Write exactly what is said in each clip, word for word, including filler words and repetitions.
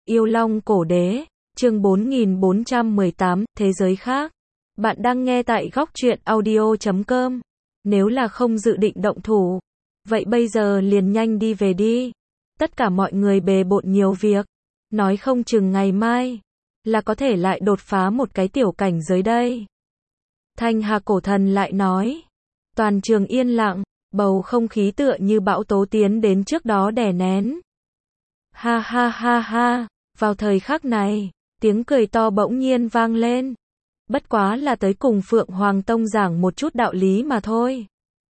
Yêu Long Cổ Đế, chương bốn nghìn bốn trăm mười tám, Thế giới khác. Bạn đang nghe tại góc truyện audio chấm com. Nếu là không dự định động thủ, vậy bây giờ liền nhanh đi về đi. Tất cả mọi người bề bộn nhiều việc, nói không chừng ngày mai là có thể lại đột phá một cái tiểu cảnh giới đây. Thanh Hà Cổ Thần lại nói. Toàn trường yên lặng, bầu không khí tựa như bão tố tiến đến trước đó đè nén. Ha ha ha ha, vào thời khắc này, tiếng cười to bỗng nhiên vang lên. Bất quá là tới cùng Phượng Hoàng Tông giảng một chút đạo lý mà thôi.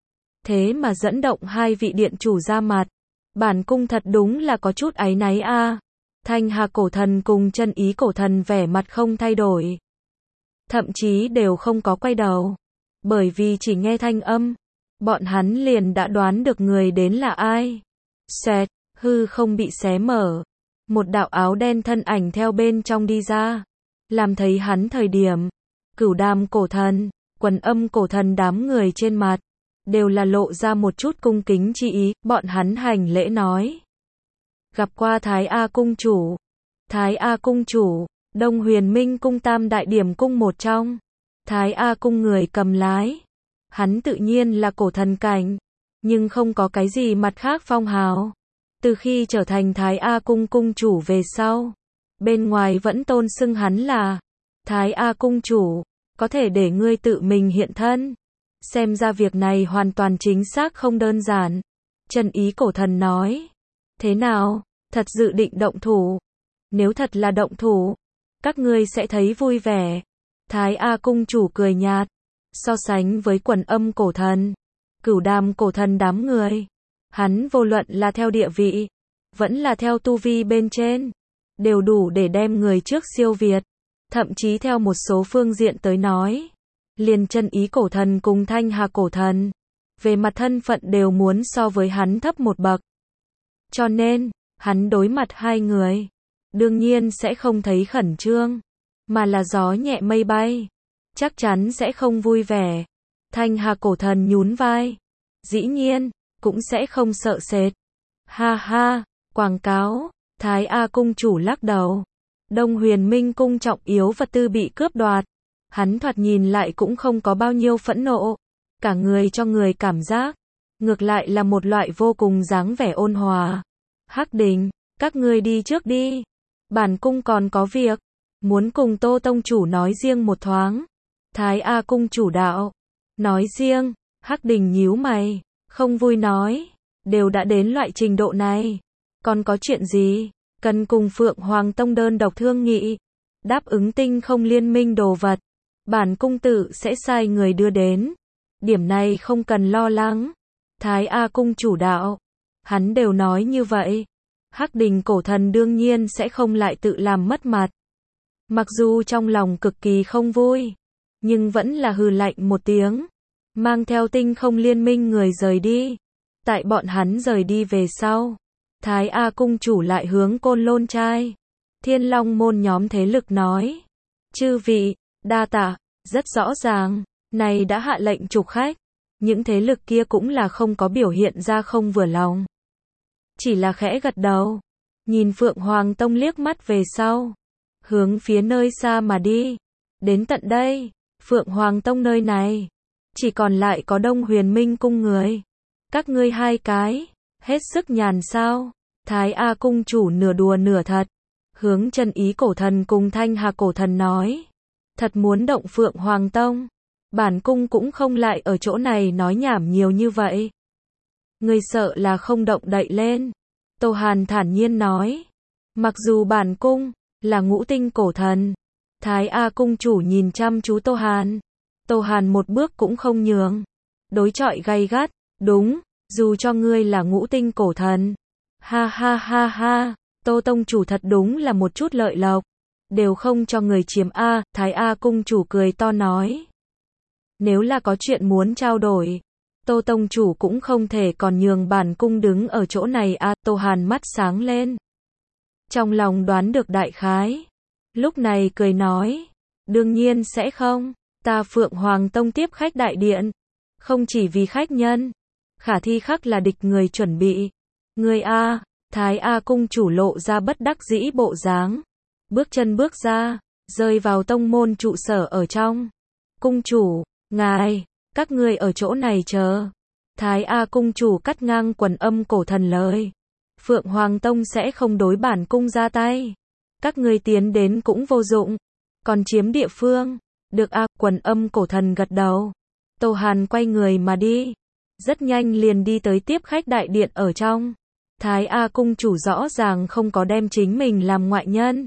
Thế mà dẫn động hai vị điện chủ ra mặt. Bản cung thật đúng là có chút áy náy a. À. Thanh Hà Cổ Thần cùng Chân Ý Cổ Thần vẻ mặt không thay đổi. Thậm chí đều không có quay đầu. Bởi vì chỉ nghe thanh âm, bọn hắn liền đã đoán được người đến là ai. Xẹt, hư không bị xé mở. Một đạo áo đen thân ảnh theo bên trong đi ra. Làm thấy hắn thời điểm, Cửu Đàm Cổ Thần, Quần Âm Cổ Thần đám người trên mặt đều là lộ ra một chút cung kính chi ý, bọn hắn hành lễ nói. Gặp qua Thái A Cung Chủ. Thái A Cung Chủ, Đông Huyền Minh Cung Tam Đại Điểm Cung một trong. Thái A Cung người cầm lái. Hắn tự nhiên là cổ thần cảnh, nhưng không có cái gì mặt khác phong hào. Từ khi trở thành Thái A Cung Cung Chủ về sau, bên ngoài vẫn tôn xưng hắn là Thái A Cung Chủ, có thể để ngươi tự mình hiện thân. Xem ra việc này hoàn toàn chính xác không đơn giản. Chân Ý Cổ Thần nói. Thế nào, thật dự định động thủ? Nếu thật là động thủ, các ngươi sẽ thấy vui vẻ. Thái A Cung Chủ cười nhạt. So sánh với Quần Âm Cổ Thần, Cửu Đàm Cổ Thần đám người, hắn vô luận là theo địa vị, vẫn là theo tu vi bên trên, đều đủ để đem người trước siêu việt. Thậm chí theo một số phương diện tới nói, liền Chân Ý Cổ Thần cùng Thanh Hà Cổ Thần, về mặt thân phận đều muốn so với hắn thấp một bậc. Cho nên, hắn đối mặt hai người, đương nhiên sẽ không thấy khẩn trương, mà là gió nhẹ mây bay. Chắc chắn sẽ không vui vẻ. Thanh Hà Cổ Thần nhún vai. Dĩ nhiên, cũng sẽ không sợ sệt. Ha ha, quảng cáo. Thái A Cung Chủ lắc đầu. Đông Huyền Minh Cung trọng yếu vật tư bị cướp đoạt. Hắn thoạt nhìn lại cũng không có bao nhiêu phẫn nộ. Cả người cho người cảm giác, ngược lại là một loại vô cùng dáng vẻ ôn hòa. Hắc Đình, các ngươi đi trước đi. Bản cung còn có việc, muốn cùng Tô Tông Chủ nói riêng một thoáng. Thái A Cung Chủ đạo. Nói riêng, Hắc Đình nhíu mày, không vui nói. Đều đã đến loại trình độ này, còn có chuyện gì? Cần cùng Phượng Hoàng Tông đơn độc thương nghị. Đáp ứng tinh không liên minh đồ vật, bản cung tự sẽ sai người đưa đến. Điểm này không cần lo lắng. Thái A Cung Chủ đạo. Hắn đều nói như vậy. Hắc Đình Cổ Thần đương nhiên sẽ không lại tự làm mất mặt. Mặc dù trong lòng cực kỳ không vui, nhưng vẫn là hừ lạnh một tiếng, mang theo tinh không liên minh người rời đi. Tại bọn hắn rời đi về sau, Thái A Cung Chủ lại hướng Côn Lôn Trai, Thiên Long môn nhóm thế lực nói. Chư vị, đa tạ, rất rõ ràng, này đã hạ lệnh trục khách. Những thế lực kia cũng là không có biểu hiện ra không vừa lòng. Chỉ là khẽ gật đầu, nhìn Phượng Hoàng Tông liếc mắt về sau, hướng phía nơi xa mà đi. Đến tận đây, Phượng Hoàng Tông nơi này, chỉ còn lại có Đông Huyền Minh Cung người. Các ngươi hai cái, hết sức nhàn sao? Thái A Cung Chủ nửa đùa nửa thật, hướng Chân Ý Cổ Thần cùng Thanh Hà Cổ Thần nói. Thật muốn động Phượng Hoàng Tông, bản cung cũng không lại ở chỗ này nói nhảm nhiều như vậy. Người sợ là không động đậy lên. Tô Hàn thản nhiên nói. Mặc dù bản cung là Ngũ Tinh Cổ Thần. Thái A Cung Chủ nhìn chăm chú Tô Hàn. Tô Hàn một bước cũng không nhường. Đối chọi gay gắt. Đúng, dù cho ngươi là Ngũ Tinh Cổ Thần. Ha ha ha ha, Tô Tông Chủ thật đúng là một chút lợi lộc. Đều không cho người chiếm A. Thái A Cung Chủ cười to nói. Nếu là có chuyện muốn trao đổi, Tô Tông Chủ cũng không thể còn nhường bản cung đứng ở chỗ này A. Tô Hàn mắt sáng lên. Trong lòng đoán được đại khái. Lúc này cười nói. Đương nhiên sẽ không. Ta Phượng Hoàng Tông tiếp khách đại điện. Không chỉ vì khách nhân. Khả thi khắc là địch người chuẩn bị. Người A. Thái A cung chủ lộ ra bất đắc dĩ bộ dáng. Bước chân bước ra, rơi vào tông môn trụ sở ở trong. Cung chủ, ngài, các ngươi ở chỗ này chờ. Thái A cung chủ cắt ngang quần âm cổ thần lời. Phượng Hoàng Tông sẽ không đối bản cung ra tay. Các ngươi tiến đến cũng vô dụng. Còn chiếm địa phương. Được a, quần âm cổ thần gật đầu. Tô Hàn quay người mà đi. Rất nhanh liền đi tới tiếp khách đại điện ở trong. Thái A cung chủ rõ ràng không có đem chính mình làm ngoại nhân.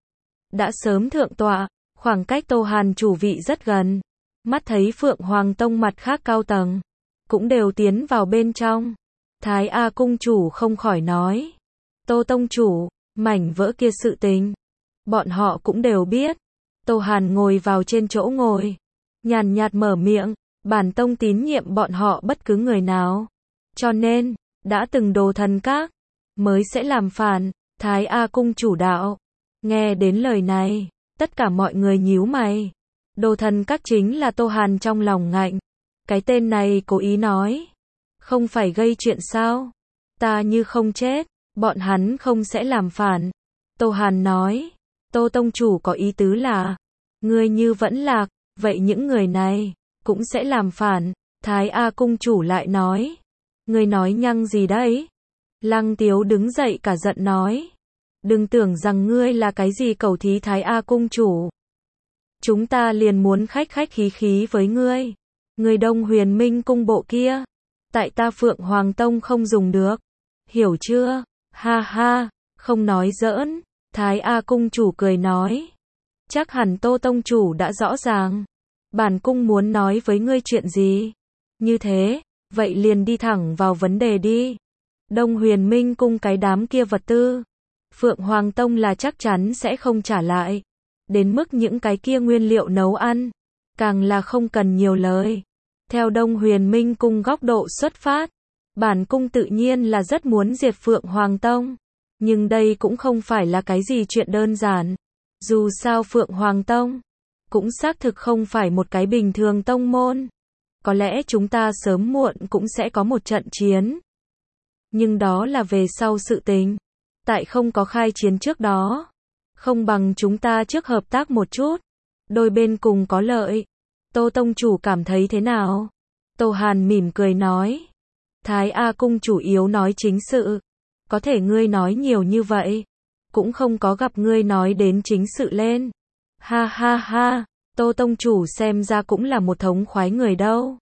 Đã sớm thượng tọa, khoảng cách Tô Hàn chủ vị rất gần. Mắt thấy Phượng Hoàng Tông mặt khác cao tầng, cũng đều tiến vào bên trong. Thái A cung chủ không khỏi nói. Tô tông chủ, mảnh vỡ kia sự tình. Bọn họ cũng đều biết. Tô Hàn ngồi vào trên chỗ ngồi. Nhàn nhạt mở miệng, bản tông tín nhiệm bọn họ bất cứ người nào. Cho nên, đã từng đồ thần các, mới sẽ làm phản. Thái A cung chủ đạo. Nghe đến lời này, tất cả mọi người nhíu mày. Đồ thần các chính là Tô Hàn trong lòng ngạnh. Cái tên này cố ý nói. Không phải gây chuyện sao? Ta như không chết, bọn hắn không sẽ làm phản. Tô Hàn nói. Tô tông chủ có ý tứ là, ngươi như vẫn lạc, vậy những người này, cũng sẽ làm phản. Thái A cung chủ lại nói. Ngươi nói nhăng gì đấy? Lăng Tiếu đứng dậy cả giận nói. Đừng tưởng rằng ngươi là cái gì cầu thí Thái A cung chủ. Chúng ta liền muốn khách khách khí khí với ngươi. Người Đông Huyền Minh cung bộ kia, tại ta Phượng Hoàng Tông không dùng được. Hiểu chưa? Ha ha, không nói giỡn. Thái A cung chủ cười nói. Chắc hẳn Tô tông chủ đã rõ ràng. Bản cung muốn nói với ngươi chuyện gì? Như thế, vậy liền đi thẳng vào vấn đề đi. Đông Huyền Minh cung cái đám kia vật tư, Phượng Hoàng Tông là chắc chắn sẽ không trả lại. Đến mức những cái kia nguyên liệu nấu ăn, càng là không cần nhiều lời. Theo Đông Huyền Minh cung góc độ xuất phát, bản cung tự nhiên là rất muốn diệt Phượng Hoàng Tông. Nhưng đây cũng không phải là cái gì chuyện đơn giản. Dù sao Phượng Hoàng Tông cũng xác thực không phải một cái bình thường tông môn. Có lẽ chúng ta sớm muộn cũng sẽ có một trận chiến. Nhưng đó là về sau sự tình. Tại không có khai chiến trước đó, không bằng chúng ta trước hợp tác một chút. Đôi bên cùng có lợi. Tô tông chủ cảm thấy thế nào? Tô Hàn mỉm cười nói. Thái A cung chủ yếu nói chính sự. Có thể ngươi nói nhiều như vậy, cũng không có gặp ngươi nói đến chính sự lên. Ha ha ha, Tô tông chủ xem ra cũng là một thống khoái người đâu.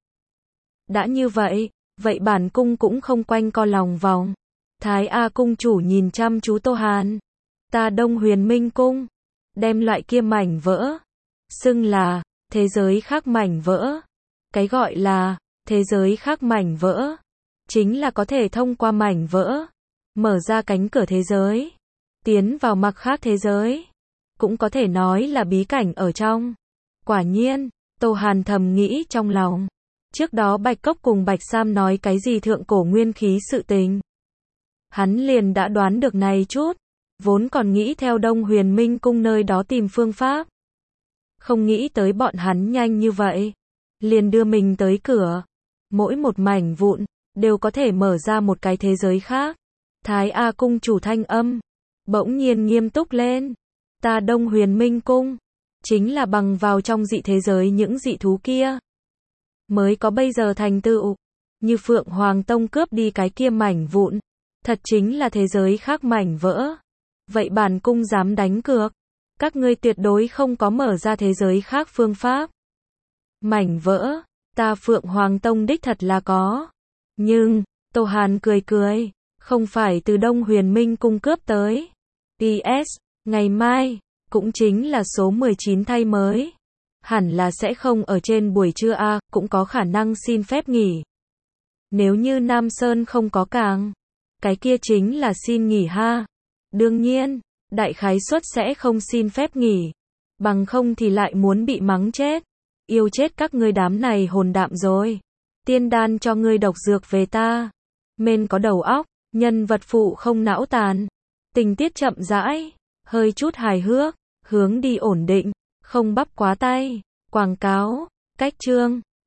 Đã như vậy, vậy bản cung cũng không quanh co lòng vòng. Thái A cung chủ nhìn chăm chú Tô Hàn. Ta Đông Huyền Minh cung, đem loại kia mảnh vỡ, xưng là thế giới khác mảnh vỡ. Cái gọi là thế giới khác mảnh vỡ, chính là có thể thông qua mảnh vỡ, mở ra cánh cửa thế giới, tiến vào mặt khác thế giới. Cũng có thể nói là bí cảnh ở trong. Quả nhiên, Tô Hàn thầm nghĩ trong lòng. Trước đó Bạch Cốc cùng Bạch Sam nói cái gì thượng cổ nguyên khí sự tình. Hắn liền đã đoán được này chút. Vốn còn nghĩ theo Đông Huyền Minh cung nơi đó tìm phương pháp. Không nghĩ tới bọn hắn nhanh như vậy. Liền đưa mình tới cửa. Mỗi một mảnh vụn, đều có thể mở ra một cái thế giới khác. Thái A cung chủ thanh âm, bỗng nhiên nghiêm túc lên. Ta Đông Huyền Minh cung, chính là bằng vào trong dị thế giới những dị thú kia. Mới có bây giờ thành tựu. Như Phượng Hoàng Tông cướp đi cái kia mảnh vụn. Thật chính là thế giới khác mảnh vỡ. Vậy bản cung dám đánh cược. Các ngươi tuyệt đối không có mở ra thế giới khác phương pháp. Mảnh vỡ, ta Phượng Hoàng Tông đích thật là có. Nhưng, Tô Hàn cười cười, không phải từ Đông Huyền Minh cung cướp tới. pê ét, ngày mai, cũng chính là số mười chín thay mới. Hẳn là sẽ không ở trên buổi trưa a, cũng có khả năng xin phép nghỉ. Nếu như Nam Sơn không có càng, cái kia chính là xin nghỉ ha. Đương nhiên, đại khái suất sẽ không xin phép nghỉ. Bằng không thì lại muốn bị mắng chết. Yêu chết các ngươi đám này hồn đạm rồi. Tiên đan cho ngươi độc dược về ta. Mên có đầu óc, nhân vật phụ không não tàn. Tình tiết chậm rãi, hơi chút hài hước, hướng đi ổn định, không bắp quá tay. Quảng cáo, cách chương.